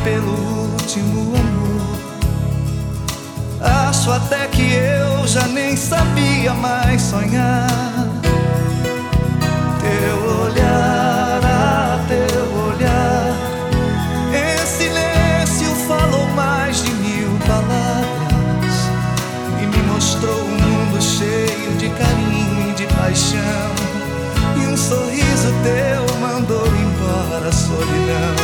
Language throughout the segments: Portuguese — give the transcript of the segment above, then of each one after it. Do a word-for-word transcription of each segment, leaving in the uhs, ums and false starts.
pelo último amor. Acho até que eu já nem sabia mais sonhar. Teu olhar, ah, teu olhar, em silêncio falou mais de mil palavras e me mostrou um mundo cheio de carinho e de paixão. E um sorriso teu mandou embora a solidão.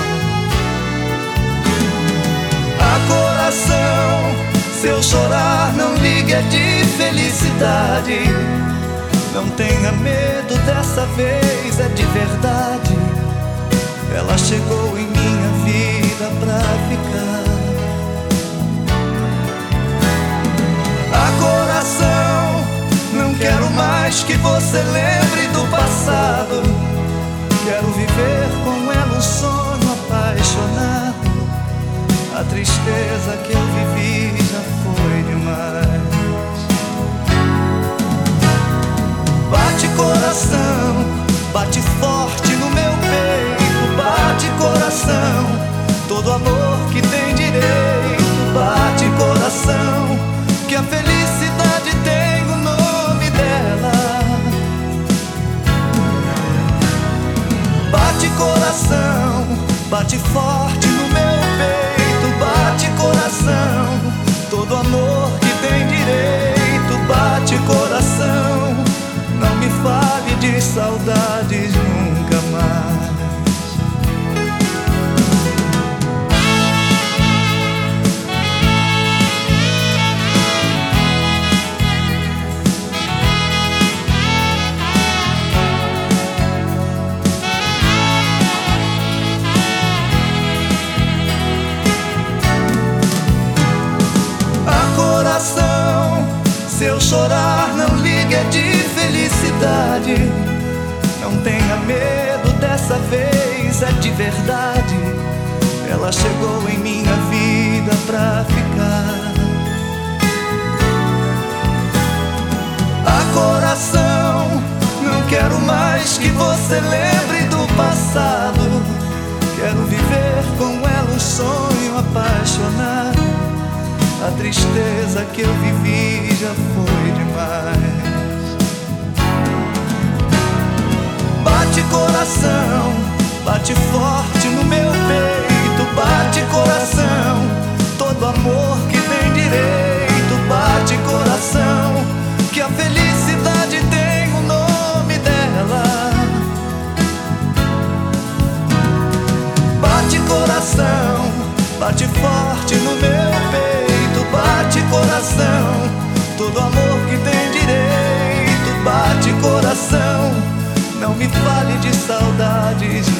A coração, se eu chorar, não ligue, é de felicidade. Não tenha medo, dessa vez é de verdade. Ela chegou em minha vida pra ficar. A coração, não quero mais que você lembre do passado. Quero viver com ela um sonho apaixonado. A tristeza que eu vivi já foi demais. Bate coração, bate forte no meu peito. Bate coração, todo amor que tem direito. Bate coração, que a felicidade tem o nome dela. Bate coração, bate forte no meu peito. Bate coração, todo amor que tem direito. Bate coração, não me fale de saudades nunca mais. Se eu chorar, não ligue, é de felicidade. Não tenha medo, dessa vez é de verdade. Ela chegou em minha vida pra ficar. A coração, não quero mais que você lembre do passado. Quero viver com ela um sonho apaixonado. A tristeza que eu vivi já foi demais. Bate coração, bate forte no meu peito. Bate coração, todo amor que tem direito. Bate coração, que a felicidade tem o nome dela. Bate coração, bate forte no meu peito. Bate coração, todo amor que tem direito. Bate coração, não me fale de saudades